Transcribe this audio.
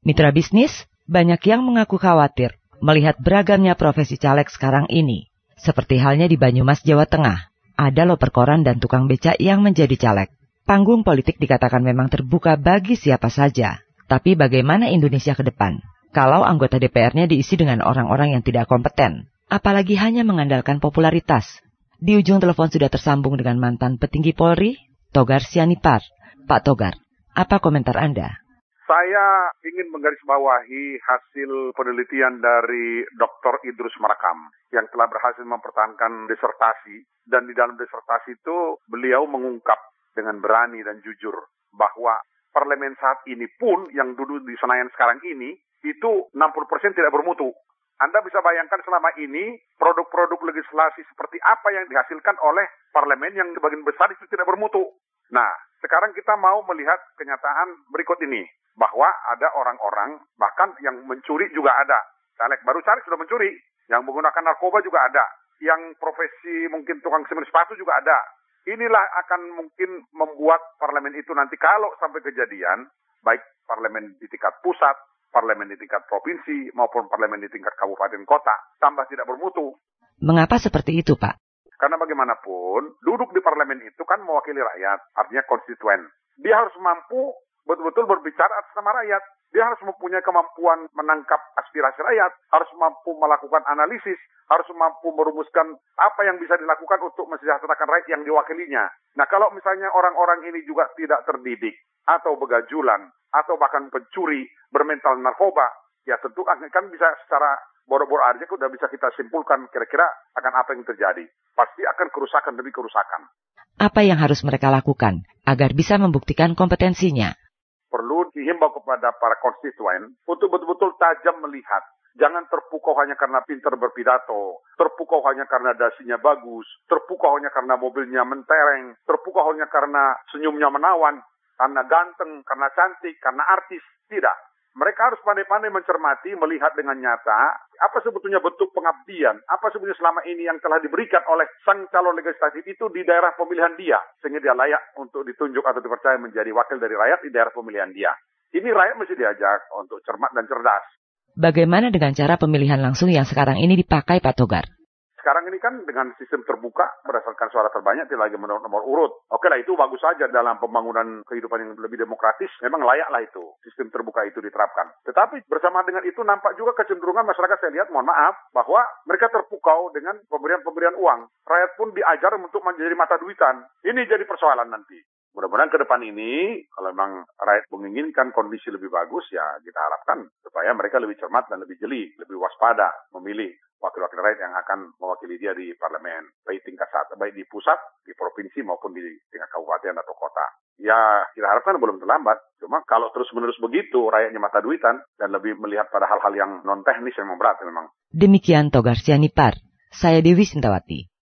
Mitra bisnis, banyak yang mengaku khawatir melihat beragamnya profesi caleg sekarang ini. Seperti halnya di Banyumas, Jawa Tengah, ada loper koran dan tukang becak yang menjadi caleg. Panggung politik dikatakan memang terbuka bagi siapa saja. Tapi bagaimana Indonesia ke depan kalau anggota DPR-nya diisi dengan orang-orang yang tidak kompeten, apalagi hanya mengandalkan popularitas? Di ujung telepon sudah tersambung dengan mantan petinggi Polri, Togar Sianipar. Pak Togar, apa komentar Anda? Saya ingin menggarisbawahi hasil penelitian dari Dr. Idrus Marham yang telah berhasil mempertahankan disertasi, dan di dalam disertasi itu beliau mengungkap dengan berani dan jujur bahwa parlemen saat ini pun yang duduk di Senayan sekarang ini itu 60% tidak bermutu. Anda bisa bayangkan selama ini produk-produk legislasi seperti apa yang dihasilkan oleh parlemen yang sebagian besar itu tidak bermutu. Nah, sekarang kita mau melihat kenyataan berikut ini, bahwa ada orang-orang bahkan yang mencuri juga ada. Baru caleg sudah mencuri, yang menggunakan narkoba juga ada, yang profesi mungkin tukang semir sepatu juga ada. Inilah akan mungkin membuat parlemen itu nanti kalau sampai kejadian, baik parlemen di tingkat pusat, parlemen di tingkat provinsi, maupun parlemen di tingkat kabupaten kota, tambah tidak bermutu. Mengapa seperti itu, Pak? Karena bagaimanapun, duduk di parlemen itu kan mewakili rakyat, artinya konstituen. Dia harus mampu betul-betul berbicara atas nama rakyat. Dia harus mempunyai kemampuan menangkap aspirasi rakyat, harus mampu melakukan analisis, harus mampu merumuskan apa yang bisa dilakukan untuk mensejahterakan rakyat yang diwakilinya. Nah, kalau misalnya orang-orang ini juga tidak terdidik, atau begajulan, atau bahkan pencuri, bermental narkoba, ya tentu kan bisa secara boro-boro aja udah bisa kita simpulkan kira-kira akan apa yang terjadi. Pasti akan kerusakan demi kerusakan. Apa yang harus mereka lakukan agar bisa membuktikan kompetensinya? Perlu dihimbau kepada para konstituen untuk betul-betul tajam melihat. Jangan terpukau hanya karena pintar berpidato, terpukau hanya karena dasinya bagus, terpukau hanya karena mobilnya mentereng, terpukau hanya karena senyumnya menawan, karena ganteng, karena cantik, karena artis. Tidak. Mereka harus pandai-pandai mencermati, melihat dengan nyata, apa sebetulnya bentuk pengabdian, apa sebetulnya selama ini yang telah diberikan oleh sang calon legislatif itu di daerah pemilihan dia, sehingga dia layak untuk ditunjuk atau dipercaya menjadi wakil dari rakyat di daerah pemilihan dia. Ini rakyat mesti diajak untuk cermat dan cerdas. Bagaimana dengan cara pemilihan langsung yang sekarang ini dipakai, Pak Togar? Sekarang ini kan dengan sistem terbuka berdasarkan suara terbanyak tidak lagi menurut nomor urut. Oke lah, itu bagus saja dalam pembangunan kehidupan yang lebih demokratis. Memang layaklah itu sistem terbuka itu diterapkan. Tetapi bersama dengan itu nampak juga kecenderungan masyarakat, saya lihat, mohon maaf, bahwa mereka terpukau dengan pemberian uang. Rakyat pun diajar untuk menjadi mata duitan. Ini jadi persoalan nanti. Mudah-mudahan ke depan ini, kalau memang rakyat menginginkan kondisi lebih bagus, ya kita harapkan supaya mereka lebih cermat dan lebih jeli, lebih waspada memilih wakil-wakil rakyat yang akan mewakili dia di parlemen, baik tingkat satu, baik di pusat, di provinsi maupun di tingkat kabupaten atau kota. Ya, kita harapkan belum terlambat. Cuma kalau terus-menerus begitu, rakyatnya mata duitan dan lebih melihat pada hal-hal yang non-teknis yang memang berat memang. Demikian Togar Sianipar. Saya Dewi Sintawati.